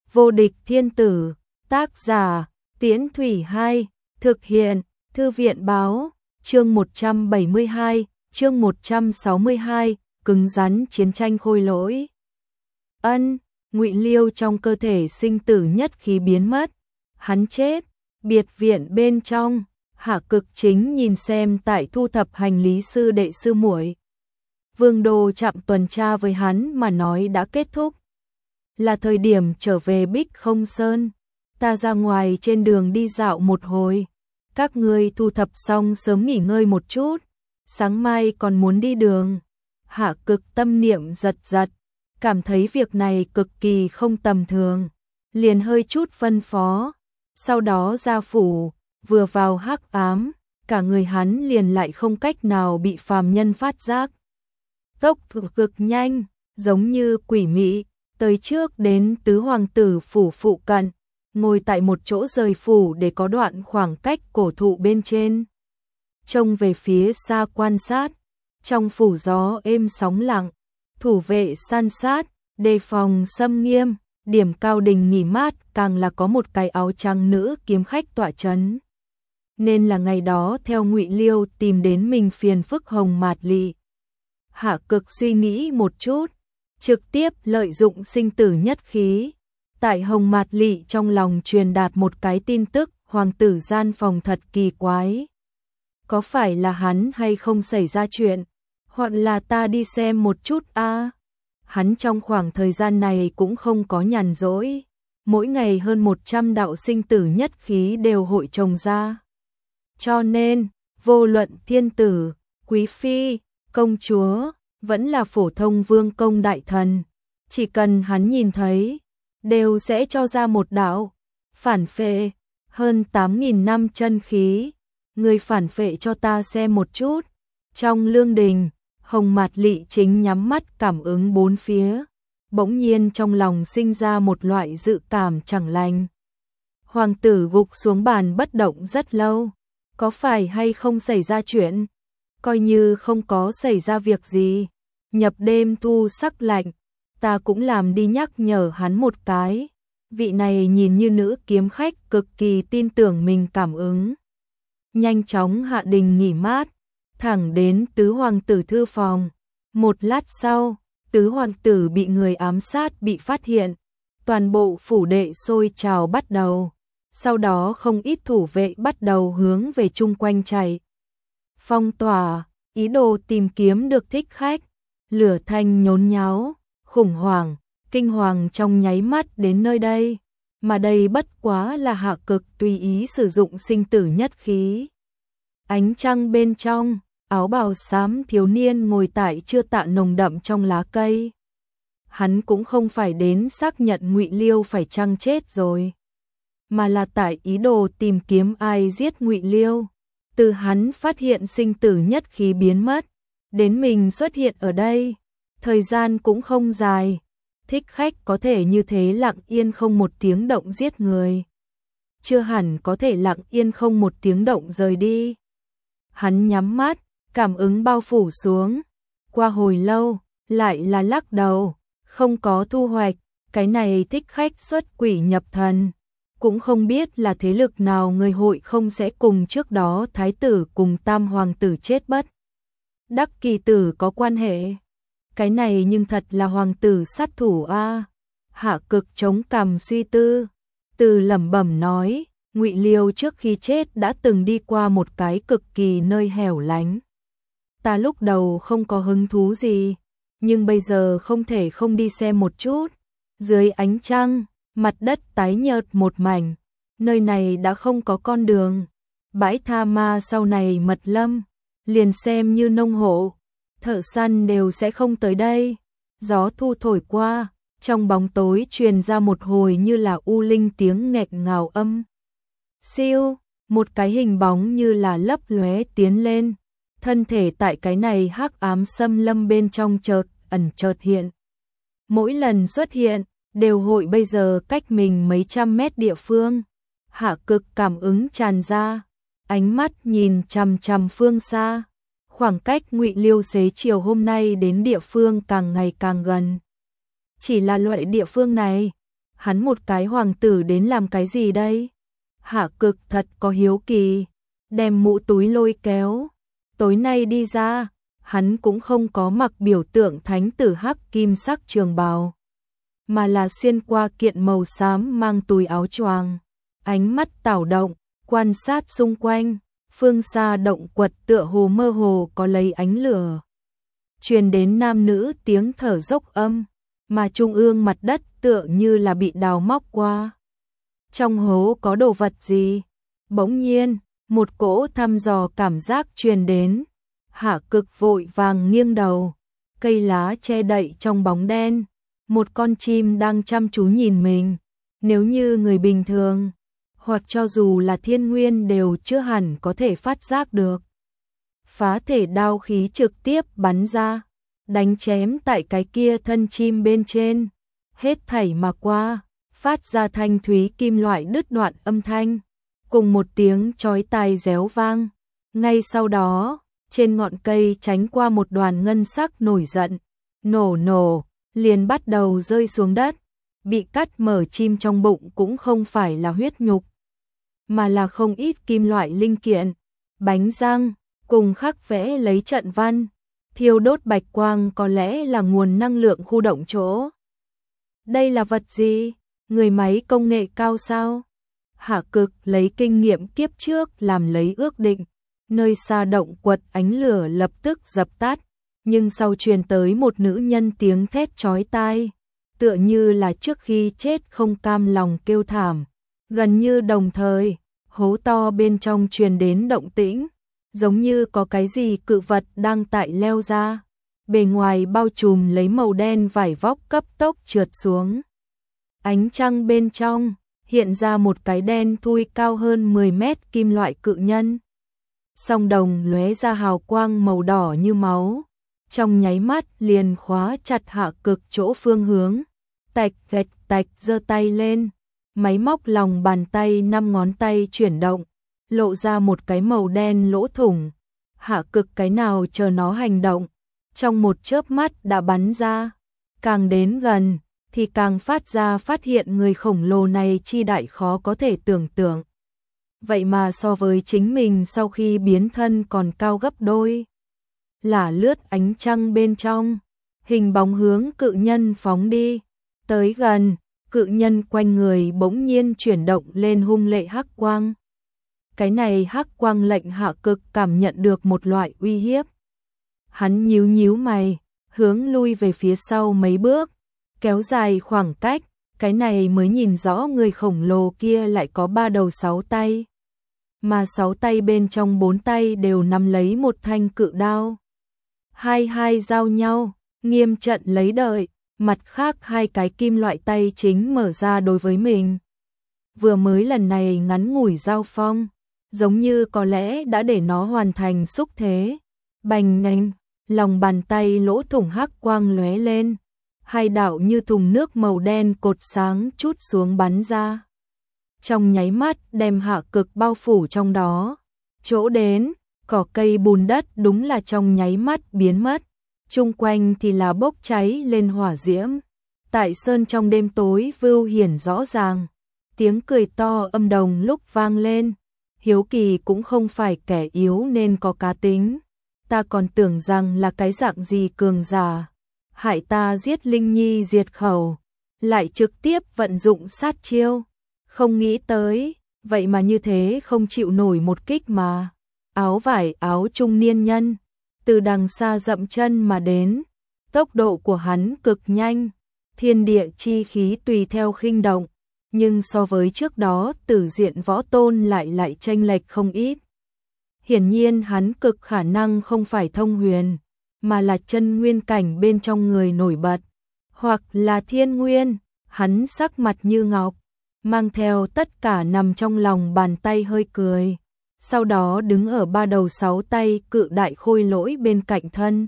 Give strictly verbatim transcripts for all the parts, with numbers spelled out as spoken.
Vô địch thiên tử, tác giả, Tiễn Thủy hai, thực hiện, Thư viện báo, chương một trăm bảy mươi hai, chương một trăm sáu mươi hai, cứng rắn chiến tranh khôi lỗi. Ân, Ngụy Liêu trong cơ thể sinh tử nhất khí biến mất, hắn chết, biệt viện bên trong, Hạ Cực Chính nhìn xem tại thu thập hành lý sư đệ sư muội. Vương Đô chạm tuần tra với hắn mà nói đã kết thúc. Là thời điểm trở về Bích Không Sơn, ta ra ngoài trên đường đi dạo một hồi. Các ngươi thu thập xong sớm nghỉ ngơi một chút, sáng mai còn muốn đi đường. Hạ Cực tâm niệm giật giật, cảm thấy việc này cực kỳ không tầm thường, liền hơi chút phân phó. Sau đó ra phủ, vừa vào hắc ám, cả người hắn liền lại không cách nào bị phàm nhân phát giác. Tốc độ cực nhanh, giống như quỷ mị, tới trước đến tứ hoàng tử phủ phụ cận, ngồi tại một chỗ rời phủ để có đoạn khoảng cách cổ thụ bên trên. Trông về phía xa quan sát, trong phủ gió êm sóng lặng, thủ vệ san sát, đề phòng xâm nghiêm, điểm cao đình nghỉ mát càng là có một cái áo trắng nữ kiếm khách tọa chấn. Nên là ngày đó theo Ngụy Liêu tìm đến mình phiền phức Hồng Mạt Lị. Hạ Cực suy nghĩ một chút, trực tiếp lợi dụng sinh tử nhất khí. Tại Hồng Mạt Lị trong lòng truyền đạt một cái tin tức, hoàng tử gian phòng thật kỳ quái. Có phải là hắn hay không xảy ra chuyện, hoặc là ta đi xem một chút a? À? Hắn trong khoảng thời gian này cũng không có nhàn rỗi, mỗi ngày hơn một trăm đạo sinh tử nhất khí đều hội chồng ra. Cho nên, vô luận thiên tử, quý phi, công chúa, vẫn là phổ thông vương công đại thần, chỉ cần hắn nhìn thấy, đều sẽ cho ra một đạo. Phản phệ, hơn tám nghìn năm chân khí, người phản phệ cho ta xem một chút. Trong lương đình, Hồng Mạt Lị chính nhắm mắt cảm ứng bốn phía, bỗng nhiên trong lòng sinh ra một loại dự cảm chẳng lành. Hoàng tử gục xuống bàn bất động rất lâu, có phải hay không xảy ra chuyện? Coi như không có xảy ra việc gì, nhập đêm thu sắc lạnh, ta cũng làm đi nhắc nhở hắn một cái. Vị này nhìn như nữ kiếm khách cực kỳ tin tưởng mình cảm ứng. Nhanh chóng hạ đình nghỉ mát, thẳng đến tứ hoàng tử thư phòng. Một lát sau, tứ hoàng tử bị người ám sát bị phát hiện, toàn bộ phủ đệ sôi trào bắt đầu. Sau đó không ít thủ vệ bắt đầu hướng về chung quanh chạy. Phong tỏa, ý đồ tìm kiếm được thích khách, lửa thanh nhốn nháo, khủng hoảng, kinh hoàng trong nháy mắt đến nơi đây. Mà đây bất quá là Hạ Cực tùy ý sử dụng sinh tử nhất khí. Ánh trăng bên trong, áo bào xám thiếu niên ngồi tại chưa tạ nồng đậm trong lá cây. Hắn cũng không phải đến xác nhận Ngụy Liêu phải chăng chết rồi, mà là tại ý đồ tìm kiếm ai giết Ngụy Liêu. Từ hắn phát hiện sinh tử nhất khí biến mất, đến mình xuất hiện ở đây, thời gian cũng không dài. Thích khách có thể như thế lặng yên không một tiếng động giết người, chưa hẳn có thể lặng yên không một tiếng động rời đi. Hắn nhắm mắt, cảm ứng bao phủ xuống, qua hồi lâu, lại là lắc đầu, không có thu hoạch. Cái này thích khách xuất quỷ nhập thần, cũng không biết là thế lực nào người hội không sẽ cùng trước đó thái tử cùng tam hoàng tử chết bất đắc kỳ tử có quan hệ. Cái này nhưng thật là hoàng tử sát thủ a. À. Hạ Cực chống cằm suy tư, từ lẩm bẩm nói, Ngụy Liêu trước khi chết đã từng đi qua một cái cực kỳ nơi hẻo lánh. Ta lúc đầu không có hứng thú gì, nhưng bây giờ không thể không đi xem một chút. Dưới ánh trăng, mặt đất tái nhợt một mảnh, nơi này đã không có con đường. Bãi tha ma sau này mật lâm, liền xem như nông hộ, thợ săn đều sẽ không tới đây. Gió thu thổi qua, trong bóng tối truyền ra một hồi như là u linh tiếng nghẹt ngào âm. Siêu, một cái hình bóng như là lấp lóe tiến lên, thân thể tại cái này hắc ám xâm lâm bên trong chợt ẩn chợt hiện. Mỗi lần xuất hiện, đều hội bây giờ cách mình mấy trăm mét địa phương. Hạ Cực cảm ứng tràn ra, ánh mắt nhìn chằm chằm phương xa. Khoảng cách Ngụy Liêu xế chiều hôm nay đến địa phương càng ngày càng gần. Chỉ là loại địa phương này, hắn một cái hoàng tử đến làm cái gì đây? Hạ Cực thật có hiếu kỳ, đem mũ túi lôi kéo, tối nay đi ra, hắn cũng không có mặc biểu tượng thánh tử hắc kim sắc trường bào, mà là xuyên qua kiện màu xám mang túi áo choàng, ánh mắt tảo động, quan sát xung quanh, phương xa động quật tựa hồ mơ hồ có lấy ánh lửa. Truyền đến nam nữ tiếng thở dốc âm, mà trung ương mặt đất tựa như là bị đào móc qua. Trong hố có đồ vật gì? Bỗng nhiên, một cỗ thăm dò cảm giác truyền đến. Hạ Cực vội vàng nghiêng đầu, cây lá che đậy trong bóng đen, một con chim đang chăm chú nhìn mình. Nếu như người bình thường, hoặc cho dù là thiên nguyên đều chưa hẳn có thể phát giác được. Phá thể đao khí trực tiếp bắn ra, đánh chém tại cái kia thân chim bên trên, hết thảy mà qua, phát ra thanh thúy kim loại đứt đoạn âm thanh, cùng một tiếng chói tai réo vang. Ngay sau đó, trên ngọn cây tránh qua một đoàn ngân sắc nổi giận, nổ nổ, liền bắt đầu rơi xuống đất. Bị cắt mở chim trong bụng cũng không phải là huyết nhục, mà là không ít kim loại linh kiện, bánh răng, cùng khắc vẽ lấy trận văn, thiêu đốt bạch quang có lẽ là nguồn năng lượng khu động chỗ. Đây là vật gì? Người máy công nghệ cao sao? Hạ Cực lấy kinh nghiệm kiếp trước làm lấy ước định, nơi xa động quật ánh lửa lập tức dập tắt, nhưng sau truyền tới một nữ nhân tiếng thét chói tai, tựa như là trước khi chết không cam lòng kêu thảm. Gần như đồng thời, hố to bên trong truyền đến động tĩnh, giống như có cái gì cự vật đang tại leo ra, bề ngoài bao trùm lấy màu đen vải vóc cấp tốc trượt xuống. Ánh trăng bên trong hiện ra một cái đen thui cao hơn mười mét kim loại cự nhân. Song đồng lóe ra hào quang màu đỏ như máu, trong nháy mắt liền khóa chặt Hạ Cực chỗ phương hướng. Tạch gạch tạch giơ tay lên, máy móc lòng bàn tay năm ngón tay chuyển động, lộ ra một cái màu đen lỗ thủng. Hạ Cực cái nào chờ nó hành động, trong một chớp mắt đã bắn ra, càng đến gần thì càng phát ra phát hiện người khổng lồ này chi đại khó có thể tưởng tượng. Vậy mà so với chính mình sau khi biến thân còn cao gấp đôi. Lả lướt ánh trăng bên trong, hình bóng hướng cự nhân phóng đi. Tới gần, cự nhân quanh người bỗng nhiên chuyển động lên hung lệ hắc quang. Cái này hắc quang lệnh Hạ Cực cảm nhận được một loại uy hiếp. Hắn nhíu nhíu mày, hướng lui về phía sau mấy bước, kéo dài khoảng cách, cái này mới nhìn rõ người khổng lồ kia lại có ba đầu sáu tay. Mà sáu tay bên trong bốn tay đều nắm lấy một thanh cự đao. Hai hai giao nhau, nghiêm trận lấy đợi. Mặt khác hai cái kim loại tay chính mở ra đối với mình. Vừa mới lần này ngắn ngủi giao phong, giống như có lẽ đã để nó hoàn thành xúc thế. Bành nhanh, lòng bàn tay lỗ thủng hắc quang lóe lên, hai đạo như thùng nước màu đen cột sáng chút xuống bắn ra. Trong nháy mắt đem Hạ Cực bao phủ trong đó. Chỗ đến, cỏ cây bùn đất đúng là trong nháy mắt biến mất. Chung quanh thì là bốc cháy lên hỏa diễm. Tại sơn trong đêm tối vưu hiển rõ ràng. Tiếng cười to âm đồng lúc vang lên. Hiếu Kỳ cũng không phải kẻ yếu nên có cá tính. Ta còn tưởng rằng là cái dạng gì cường giả. Hại ta giết Linh Nhi diệt khẩu. Lại trực tiếp vận dụng sát chiêu. Không nghĩ tới, vậy mà như thế không chịu nổi một kích mà. Áo vải áo trung niên nhân. Từ đằng xa dậm chân mà đến, tốc độ của hắn cực nhanh, thiên địa chi khí tùy theo khinh động, nhưng so với trước đó tử diện võ tôn lại lại chênh lệch không ít. Hiển nhiên hắn cực khả năng không phải thông huyền, mà là chân nguyên cảnh bên trong người nổi bật, hoặc là thiên nguyên. Hắn sắc mặt như ngọc, mang theo tất cả nằm trong lòng bàn tay hơi cười. Sau đó đứng ở ba đầu sáu tay cự đại khôi lỗi bên cạnh thân.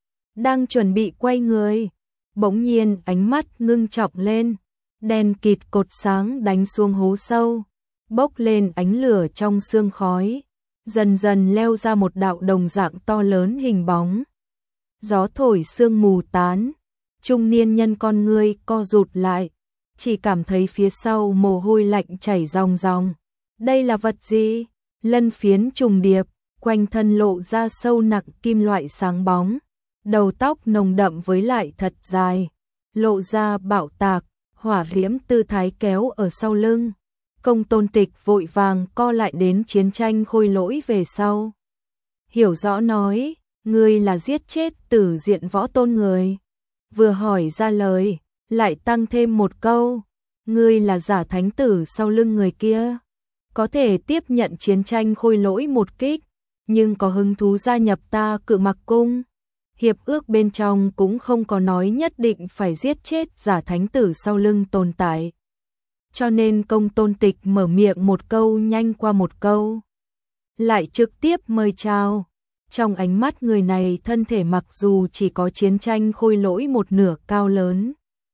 Đang chuẩn bị quay người, bỗng nhiên ánh mắt ngưng trọng lên, đen kịt cột sáng đánh xuống hố sâu, bốc lên ánh lửa trong sương khói, dần dần leo ra một đạo đồng dạng to lớn hình bóng. Gió thổi sương mù tán, trung niên nhân con ngươi co rụt lại, chỉ cảm thấy phía sau mồ hôi lạnh chảy ròng ròng. Đây là vật gì? Lân phiến trùng điệp, quanh thân lộ ra sâu nặng kim loại sáng bóng, đầu tóc nồng đậm với lại thật dài, lộ ra bạo tạc, hỏa diễm tư thái kéo ở sau lưng. Công Tôn Tịch vội vàng co lại đến chiến tranh khôi lỗi về sau. Hiểu rõ nói, ngươi là giết chết Tử Diện Võ Tôn người. Vừa hỏi ra lời, lại tăng thêm một câu, ngươi là giả thánh tử sau lưng người kia. Có thể tiếp nhận chiến tranh khôi lỗi một kích, nhưng có hứng thú gia nhập ta Cự Mặc Cung. Hiệp ước bên trong cũng không có nói nhất định phải giết chết giả thánh tử sau lưng tồn tại. Cho nên Công Tôn Tịch mở miệng một câu nhanh qua một câu, lại trực tiếp mời chào. Trong ánh mắt người này thân thể mặc dù chỉ có chiến tranh khôi lỗi một nửa cao lớn,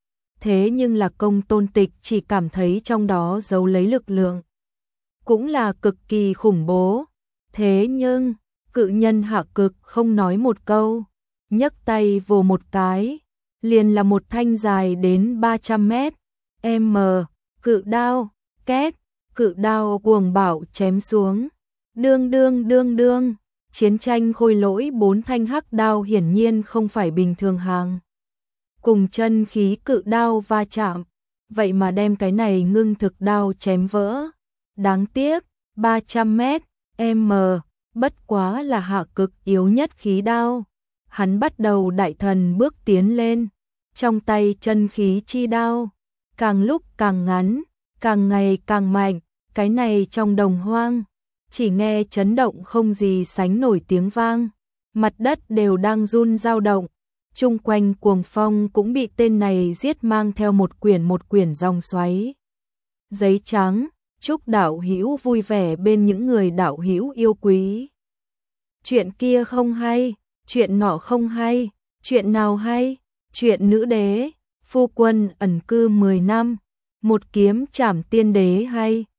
thế nhưng là Công Tôn Tịch chỉ cảm thấy trong đó giấu lấy lực lượng, cũng là cực kỳ khủng bố. Thế nhưng, cự nhân Hạ Cực không nói một câu, nhấc tay vồ một cái, liền là một thanh dài đến ba trăm mét, m, cự đao, két, cự đao cuồng bạo chém xuống. Đương đương đương đương, chiến tranh khôi lỗi bốn thanh hắc đao hiển nhiên không phải bình thường hàng. Cùng chân khí cự đao va chạm, vậy mà đem cái này ngưng thực đao chém vỡ. Đáng tiếc, ba trăm mét, m, bất quá là Hạ Cực yếu nhất khí đao. Hắn bắt đầu đại thần bước tiến lên, trong tay chân khí chi đao, càng lúc càng ngắn, càng ngày càng mạnh, cái này trong đồng hoang, chỉ nghe chấn động không gì sánh nổi tiếng vang, mặt đất đều đang run dao động, chung quanh cuồng phong cũng bị tên này giết mang theo một quyển một quyển dòng xoáy. Giấy trắng, chúc đạo hữu vui vẻ bên những người đạo hữu yêu quý. Chuyện kia không hay, chuyện nọ không hay, chuyện nào hay? Chuyện nữ đế, phu quân ẩn cư mười năm, một kiếm trảm tiên đế hay.